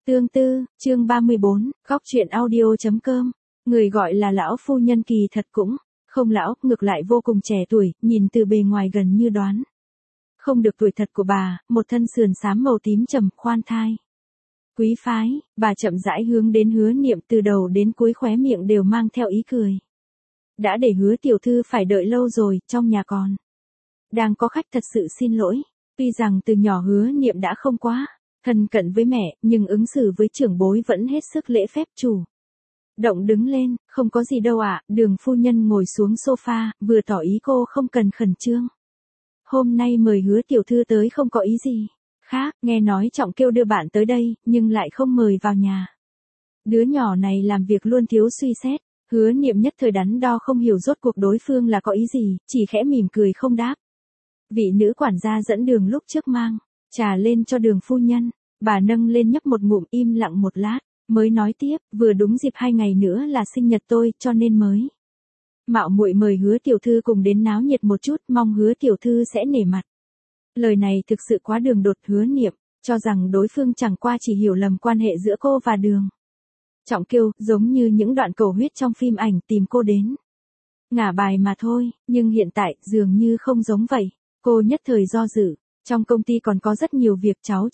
Tương tư, chương 34, góc truyện audio.com. Người gọi là lão phu nhân kỳ thật cũng không lão, ngược lại vô cùng trẻ tuổi, nhìn từ bề ngoài gần như đoán không được tuổi thật của bà, một thân sườn xám màu tím trầm, khoan thai, quý phái. Bà chậm rãi hướng đến Hứa Niệm, từ đầu đến cuối khóe miệng đều mang theo ý cười. Đã để Hứa tiểu thư phải đợi lâu rồi, trong nhà còn đang có khách, thật sự xin lỗi. Tuy rằng từ nhỏ Hứa Niệm đã không quá thân cận với mẹ, nhưng ứng xử với trưởng bối vẫn hết sức lễ phép chủ động đứng lên. Không có gì đâu ạ. Đường phu nhân ngồi xuống sofa, vừa tỏ ý cô không cần khẩn trương. Hôm nay mời Hứa tiểu thư tới không có ý gì khác, nghe nói Trọng Kiêu đưa bạn tới đây, nhưng lại không mời vào nhà. Đứa nhỏ này làm việc luôn thiếu suy xét. Hứa Niệm nhất thời đắn đo, không hiểu rốt cuộc đối phương là có ý gì, chỉ khẽ mỉm cười không đáp. Vị nữ quản gia dẫn đường lúc trước mang trà lên cho đường phu nhân. Bà nâng lên nhấp một ngụm, im lặng một lát, mới nói tiếp, vừa đúng dịp 2 ngày nữa là sinh nhật tôi, cho nên mới mạo muội mời Hứa tiểu thư cùng đến náo nhiệt một chút, mong Hứa tiểu thư sẽ nể mặt. Lời này thực sự quá đường đột. Hứa Niệm cho rằng đối phương chẳng qua chỉ hiểu lầm quan hệ giữa cô và Đường Trọng Kiêu, giống như những đoạn cầu huyết trong phim ảnh tìm cô đến ngả bài mà thôi, nhưng hiện tại dường như không giống vậy. Cô nhất thời do dự, trong công ty còn có rất nhiều việc, cháu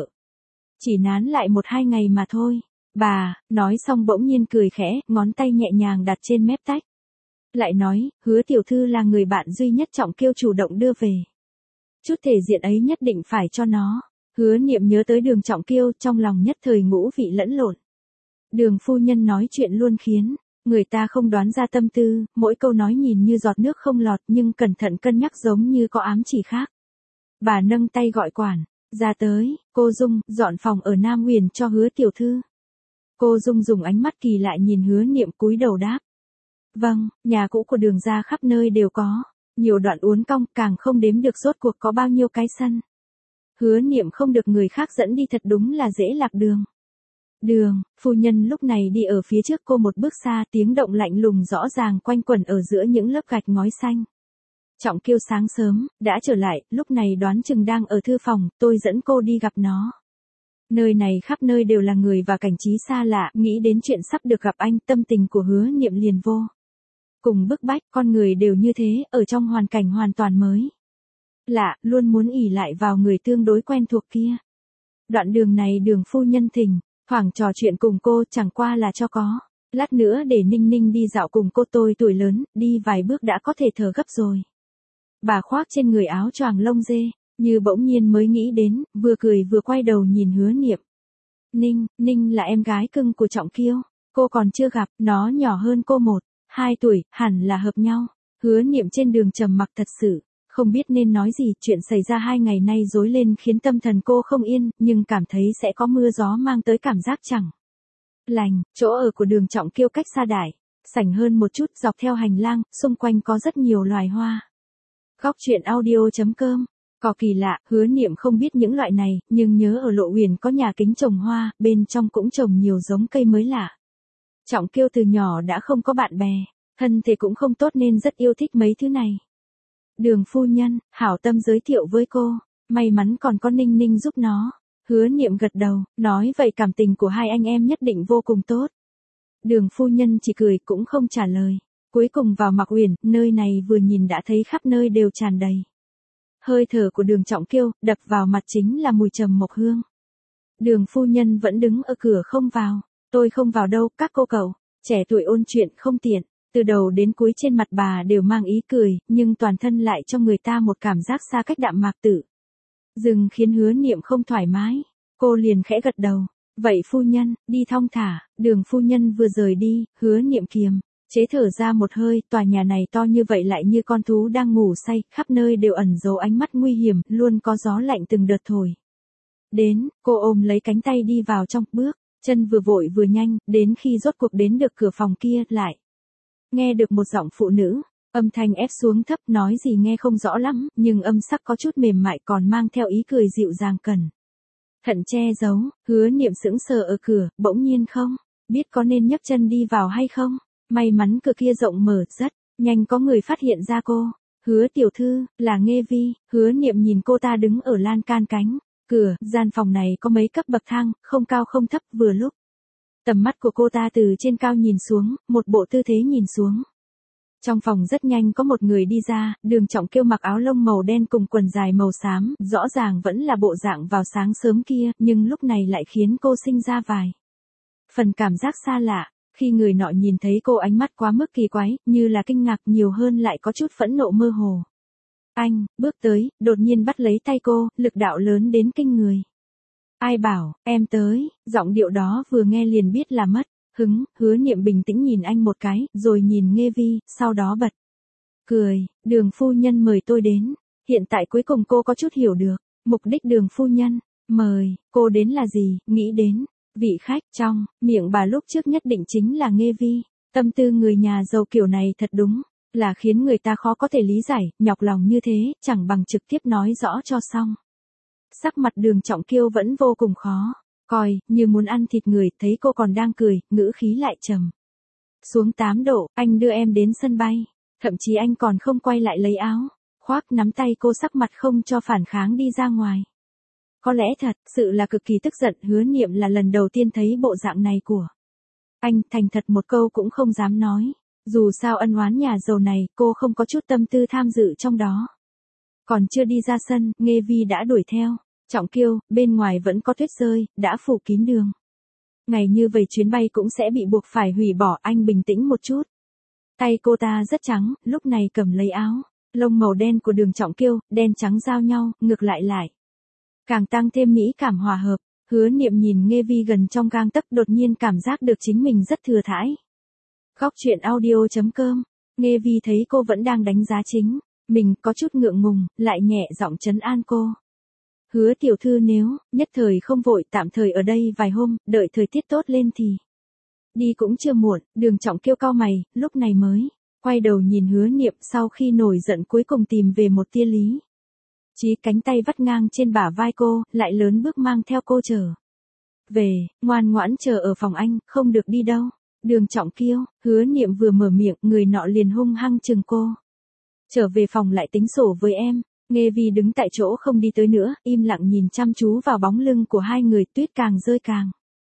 chỉ nán lại 1-2 ngày mà thôi. Bà nói xong bỗng nhiên cười khẽ, ngón tay nhẹ nhàng đặt trên mép tách. Lại nói, Hứa tiểu thư là người bạn duy nhất Trọng Kiêu chủ động đưa về. Chút thể diện ấy nhất định phải cho nó. Hứa Niệm nhớ tới Đường Trọng Kiêu, trong lòng nhất thời ngũ vị lẫn lộn. Đường phu nhân nói chuyện luôn khiến người ta không đoán ra tâm tư, mỗi câu nói nhìn như giọt nước không lọt, nhưng cẩn thận cân nhắc giống như có ám chỉ khác. Bà nâng tay gọi quản ra tới. Cô Dung, dọn phòng ở Nam Huyền cho Hứa tiểu thư. Cô Dung dùng ánh mắt kỳ lạ nhìn Hứa Niệm, cúi đầu đáp. Vâng. Nhà cũ của Đường gia khắp nơi đều có nhiều đoạn uốn cong, càng không đếm được rốt cuộc có bao nhiêu cái sân. Hứa Niệm không được người khác dẫn đi thật đúng là dễ lạc đường. Đường phu nhân lúc này đi ở phía trước cô một bước xa, tiếng động lạnh lùng rõ ràng quanh quẩn ở giữa những lớp gạch ngói xanh. Trọng Kiêu sáng sớm đã trở lại, lúc này đoán chừng đang ở thư phòng, tôi dẫn cô đi gặp nó. Nơi này khắp nơi đều là người và cảnh trí xa lạ, nghĩ đến chuyện sắp được gặp anh, tâm tình của Hứa Niệm liền vô cùng bức bách. Con người đều như thế, ở trong hoàn cảnh hoàn toàn mới lạ, luôn muốn ỷ lại vào người tương đối quen thuộc kia. Đoạn đường này Đường phu nhân thỉnh thoảng trò chuyện cùng cô, chẳng qua là cho có lát nữa để Ninh Ninh đi dạo cùng cô. Tôi tuổi lớn, đi vài bước đã có thể thở gấp rồi. Bà khoác trên người áo choàng lông dê, như bỗng nhiên mới nghĩ đến, vừa cười vừa quay đầu nhìn Hứa Niệm. Ninh là em gái cưng của Trọng Kiêu, cô còn chưa gặp, nó nhỏ hơn cô 1-2 tuổi, hẳn là hợp nhau. Hứa Niệm trên đường trầm mặc, thật sự không biết nên nói gì. Chuyện xảy ra 2 ngày nay rối lên khiến tâm thần cô không yên, nhưng cảm thấy sẽ có mưa gió mang tới cảm giác chẳng lành. Chỗ ở của Đường Trọng Kiêu cách xa đại sảnh hơn một chút, dọc theo hành lang, xung quanh có rất nhiều loài hoa. Góc truyện audio.com. Có kỳ lạ, Hứa Niệm không biết những loại này, nhưng nhớ ở Lộ Huyền có nhà kính trồng hoa, bên trong cũng trồng nhiều giống cây mới lạ. Trọng Kiêu từ nhỏ đã không có bạn bè, thân thể cũng không tốt nên rất yêu thích mấy thứ này. Đường phu nhân hảo tâm giới thiệu với cô, may mắn còn có Ninh Ninh giúp nó. Hứa Niệm gật đầu, nói vậy cảm tình của hai anh em nhất định vô cùng tốt. Đường phu nhân chỉ cười, cũng không trả lời. Cuối cùng vào Mạc Uyển, nơi này vừa nhìn đã thấy khắp nơi đều tràn đầy hơi thở của Đường Trọng Kiêu, đập vào mặt chính là mùi trầm mộc hương. Đường phu nhân vẫn đứng ở cửa không vào. Tôi không vào đâu, các cô cậu trẻ tuổi ôn chuyện không tiện. Từ đầu đến cuối trên mặt bà đều mang ý cười, nhưng toàn thân lại cho người ta một cảm giác xa cách đạm mạc tự dưng khiến Hứa Niệm không thoải mái. Cô liền khẽ gật đầu. Vậy phu nhân, đi thong thả. Đường phu nhân vừa rời đi, Hứa Niệm kiềm chế thở ra một hơi. Tòa nhà này to như vậy lại như con thú đang ngủ say, khắp nơi đều ẩn giấu ánh mắt nguy hiểm, luôn có gió lạnh từng đợt thổi đến. Cô ôm lấy cánh tay đi vào trong, bước chân vừa vội vừa nhanh, đến khi rốt cuộc đến được cửa phòng kia, lại nghe được một giọng phụ nữ, âm thanh ép xuống thấp, nói gì nghe không rõ lắm, nhưng âm sắc có chút mềm mại, còn mang theo ý cười dịu dàng cẩn thận che giấu. Hứa Niệm sững sờ ở cửa, bỗng nhiên không biết có nên nhấc chân đi vào hay không. May mắn cửa kia rộng mở, rất nhanh có người phát hiện ra cô. Hứa tiểu thư, là Nghê Vi. Hứa Niệm nhìn cô ta đứng ở lan can cánh cửa, gian phòng này có mấy cấp bậc thang, không cao không thấp vừa lúc. Tầm mắt của cô ta từ trên cao nhìn xuống, một bộ tư thế nhìn xuống. Trong phòng rất nhanh có một người đi ra, Đường Trọng Kiêu mặc áo lông màu đen cùng quần dài màu xám, rõ ràng vẫn là bộ dạng vào sáng sớm kia, nhưng lúc này lại khiến cô sinh ra vài phần cảm giác xa lạ. Khi người nọ nhìn thấy cô ánh mắt quá mức kỳ quái, như là kinh ngạc nhiều hơn lại có chút phẫn nộ mơ hồ. Anh, bước tới, đột nhiên bắt lấy tay cô, lực đạo lớn đến kinh người. Ai bảo, em tới, giọng điệu đó vừa nghe liền biết là mất hứng, Hứa Niệm bình tĩnh nhìn anh một cái, rồi nhìn Nghê Vi, sau đó bật cười, Đường phu nhân mời tôi đến. Hiện tại cuối cùng cô có chút hiểu được, mục đích Đường phu nhân mời cô đến là gì, nghĩ đến vị khách trong miệng bà lúc trước nhất định chính là Nghê Vi. Tâm tư người nhà giàu kiểu này thật đúng là khiến người ta khó có thể lý giải, nhọc lòng như thế, chẳng bằng trực tiếp nói rõ cho xong. Sắc mặt Đường Trọng Kiêu vẫn vô cùng khó coi, như muốn ăn thịt người, thấy cô còn đang cười, ngữ khí lại trầm xuống 8 độ, anh đưa em đến sân bay, thậm chí anh còn không quay lại lấy áo, khoác nắm tay cô, sắc mặt không cho phản kháng đi ra ngoài. Có lẽ thật, sự là cực kỳ tức giận, Hứa Niệm là lần đầu tiên thấy bộ dạng này của anh, thành thật một câu cũng không dám nói. Dù sao ân oán nhà giàu này, cô không có chút tâm tư tham dự trong đó. Còn chưa đi ra sân, Nghê Vi đã đuổi theo. Trọng Kiêu, bên ngoài vẫn có tuyết rơi, đã phủ kín đường. Ngày như vậy chuyến bay cũng sẽ bị buộc phải hủy bỏ, anh bình tĩnh một chút. Tay cô ta rất trắng, lúc này cầm lấy áo lông màu đen của Đường Trọng Kiêu, đen trắng giao nhau, ngược lại. Càng tăng thêm mỹ cảm hòa hợp. Hứa Niệm nhìn Nghê Vi gần trong gang tấc, đột nhiên cảm giác được chính mình rất thừa thãi. Góc truyện audio.com. Nghê Vi thấy cô vẫn đang đánh giá chính mình, có chút ngượng ngùng, lại nhẹ giọng trấn an cô. Hứa tiểu thư, nếu nhất thời không vội, tạm thời ở đây vài hôm, đợi thời tiết tốt lên thì đi cũng chưa muộn. Đường Trọng Kiêu cau mày, lúc này mới quay đầu nhìn Hứa Niệm, sau khi nổi giận cuối cùng tìm về một tia lý trí, cánh tay vắt ngang trên bả vai cô, lại lớn bước mang theo cô trở về, ngoan ngoãn chờ ở phòng anh, không được đi đâu. Đường Trọng Kiêu, Hứa Niệm vừa mở miệng, người nọ liền hung hăng chừng cô. Trở về phòng lại tính sổ với em. Nghê Vi đứng tại chỗ không đi tới nữa, im lặng nhìn chăm chú vào bóng lưng của hai người, tuyết càng rơi càng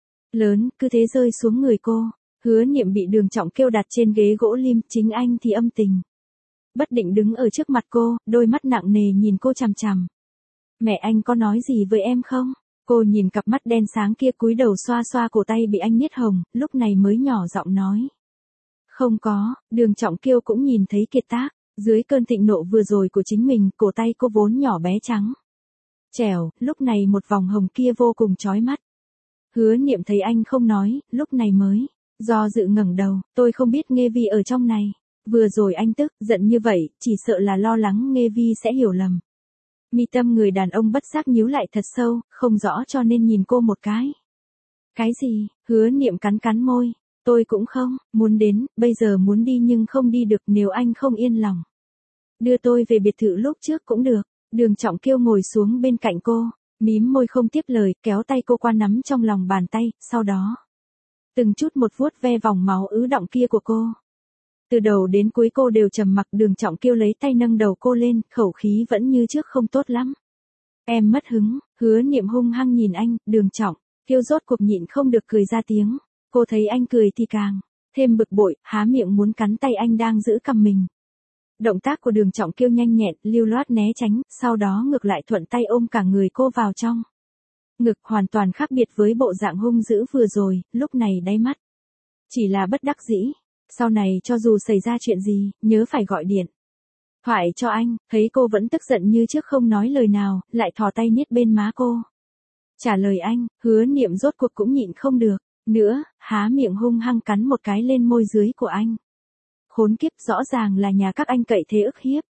lớn, cứ thế rơi xuống người cô. Hứa Niệm bị Đường Trọng Kiêu đặt trên ghế gỗ lim, chính anh thì âm tình bất định đứng ở trước mặt cô, đôi mắt nặng nề nhìn cô chằm chằm. Mẹ anh có nói gì với em không? Cô nhìn cặp mắt đen sáng kia, cúi đầu xoa xoa cổ tay bị anh nhiết hồng, lúc này mới nhỏ giọng nói. Không có. Đường Trọng Kiêu cũng nhìn thấy kiệt tác dưới cơn thịnh nộ vừa rồi của chính mình, cổ tay cô vốn nhỏ bé trắng trẻo, lúc này một vòng hồng kia vô cùng chói mắt. Hứa Niệm thấy anh không nói, lúc này mới do dự ngẩng đầu, tôi không biết Nghê Vi ở trong này. Vừa rồi anh tức giận như vậy, chỉ sợ là lo lắng Nghê Vi sẽ hiểu lầm. Mi tâm người đàn ông bất giác nhíu lại thật sâu, không rõ cho nên nhìn cô một cái. Cái gì? Hứa Niệm cắn cắn môi. Tôi cũng không muốn đến, bây giờ muốn đi nhưng không đi được, nếu anh không yên lòng. Đưa tôi về biệt thự lúc trước cũng được. Đường Trọng Kiêu ngồi xuống bên cạnh cô, mím môi không tiếp lời, kéo tay cô qua nắm trong lòng bàn tay, sau đó từng chút một vuốt ve vòng máu ứ đọng kia của cô. Từ đầu đến cuối cô đều trầm mặc. Đường Trọng Kiêu lấy tay nâng đầu cô lên, khẩu khí vẫn như trước không tốt lắm. Em mất hứng. Hứa Niệm hung hăng nhìn anh. Đường Trọng Kiêu rốt cuộc nhịn không được cười ra tiếng. Cô thấy anh cười thì càng thêm bực bội, há miệng muốn cắn tay anh đang giữ cầm mình. Động tác của Đường Trọng Kiêu nhanh nhẹn, lưu loát né tránh, sau đó ngược lại thuận tay ôm cả người cô vào trong ngực, hoàn toàn khác biệt với bộ dạng hung dữ vừa rồi. Lúc này đáy mắt chỉ là bất đắc dĩ. Sau này cho dù xảy ra chuyện gì, nhớ phải gọi điện thoại cho anh. Thấy cô vẫn tức giận như trước không nói lời nào, lại thò tay niết bên má cô. Trả lời anh. Hứa Niệm rốt cuộc cũng nhịn không được nữa, há miệng hung hăng cắn một cái lên môi dưới của anh. Khốn kiếp, rõ ràng là nhà các anh cậy thế ức hiếp.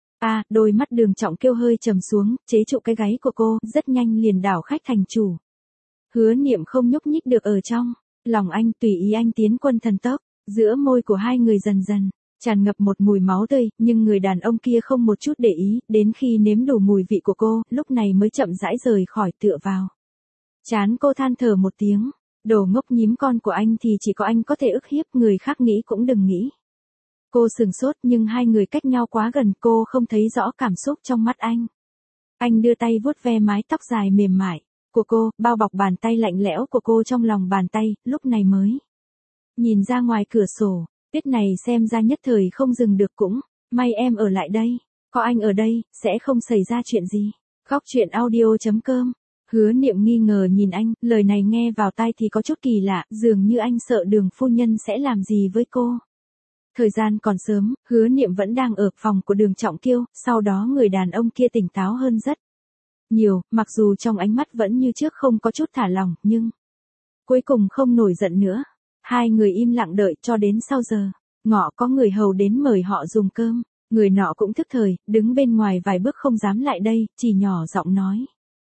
Đôi mắt Đường Trọng Kiêu hơi trầm xuống, chế trụ cái gáy của cô, rất nhanh liền đảo khách thành chủ. Hứa Niệm không nhúc nhích được ở trong lòng anh, tùy ý anh tiến quân thần tốc. Giữa môi của hai người dần dần tràn ngập một mùi máu tươi, nhưng người đàn ông kia không một chút để ý, đến khi nếm đủ mùi vị của cô, lúc này mới chậm rãi rời khỏi, tựa vào trán cô than thở một tiếng. Đồ ngốc nhím con của anh thì chỉ có anh có thể ức hiếp, người khác nghĩ cũng đừng nghĩ. Cô sừng sốt, nhưng hai người cách nhau quá gần, cô không thấy rõ cảm xúc trong mắt anh. Anh đưa tay vuốt ve mái tóc dài mềm mại của cô, bao bọc bàn tay lạnh lẽo của cô trong lòng bàn tay, lúc này mới nhìn ra ngoài cửa sổ, tuyết này xem ra nhất thời không dừng được cũng, may em ở lại đây, có anh ở đây, sẽ không xảy ra chuyện gì. Khóc chuyện audio.com. Hứa Niệm nghi ngờ nhìn anh, lời này nghe vào tai thì có chút kỳ lạ, dường như anh sợ Đường phu nhân sẽ làm gì với cô. Thời gian còn sớm, Hứa Niệm vẫn đang ở phòng của Đường Trọng Kiêu, sau đó người đàn ông kia tỉnh táo hơn rất nhiều, mặc dù trong ánh mắt vẫn như trước không có chút thả lỏng, nhưng cuối cùng không nổi giận nữa. Hai người im lặng đợi cho đến sau giờ ngọ có người hầu đến mời họ dùng cơm, người nọ cũng thức thời, đứng bên ngoài vài bước không dám lại đây, chỉ nhỏ giọng nói.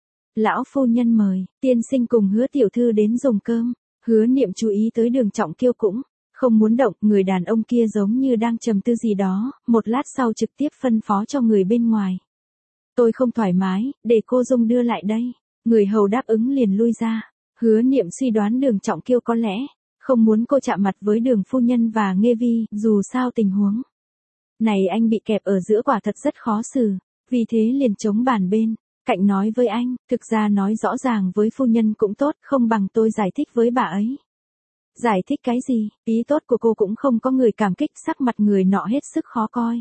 Lão phu nhân mời, tiên sinh cùng Hứa tiểu thư đến dùng cơm. Hứa Niệm chú ý tới Đường Trọng Kiêu cũng không muốn động, người đàn ông kia giống như đang trầm tư gì đó, một lát sau trực tiếp phân phó cho người bên ngoài. Tôi không thoải mái, để cô Dung đưa lại đây. Người hầu đáp ứng liền lui ra. Hứa Niệm suy đoán Đường Trọng Kiêu có lẽ không muốn cô chạm mặt với Đường phu nhân và Nghê Vi, dù sao tình huống này anh bị kẹp ở giữa quả thật rất khó xử, vì thế liền chống bàn bên cạnh nói với anh, thực ra nói rõ ràng với phu nhân cũng tốt, không bằng tôi giải thích với bà ấy. Giải thích cái gì, ý tốt của cô cũng không có người cảm kích, sắc mặt người nọ hết sức khó coi.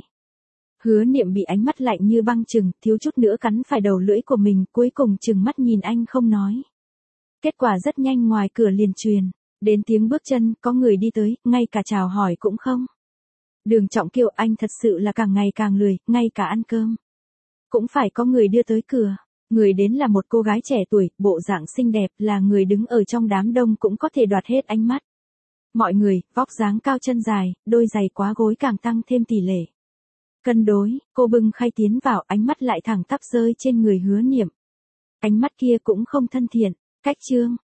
Hứa Niệm bị ánh mắt lạnh như băng chừng, thiếu chút nữa cắn phải đầu lưỡi của mình, cuối cùng chừng mắt nhìn anh không nói. Kết quả rất nhanh ngoài cửa liền truyền đến tiếng bước chân, có người đi tới, ngay cả chào hỏi cũng không. Đường Trọng Kiêu, anh thật sự là càng ngày càng lười, ngay cả ăn cơm cũng phải có người đưa tới cửa. Người đến là một cô gái trẻ tuổi, bộ dạng xinh đẹp, là người đứng ở trong đám đông cũng có thể đoạt hết ánh mắt mọi người, vóc dáng cao chân dài, đôi giày quá gối càng tăng thêm tỷ lệ cân đối. Cô bưng khay tiến vào, ánh mắt lại thẳng tắp rơi trên người Hứa Niệm. Ánh mắt kia cũng không thân thiện. Cách chương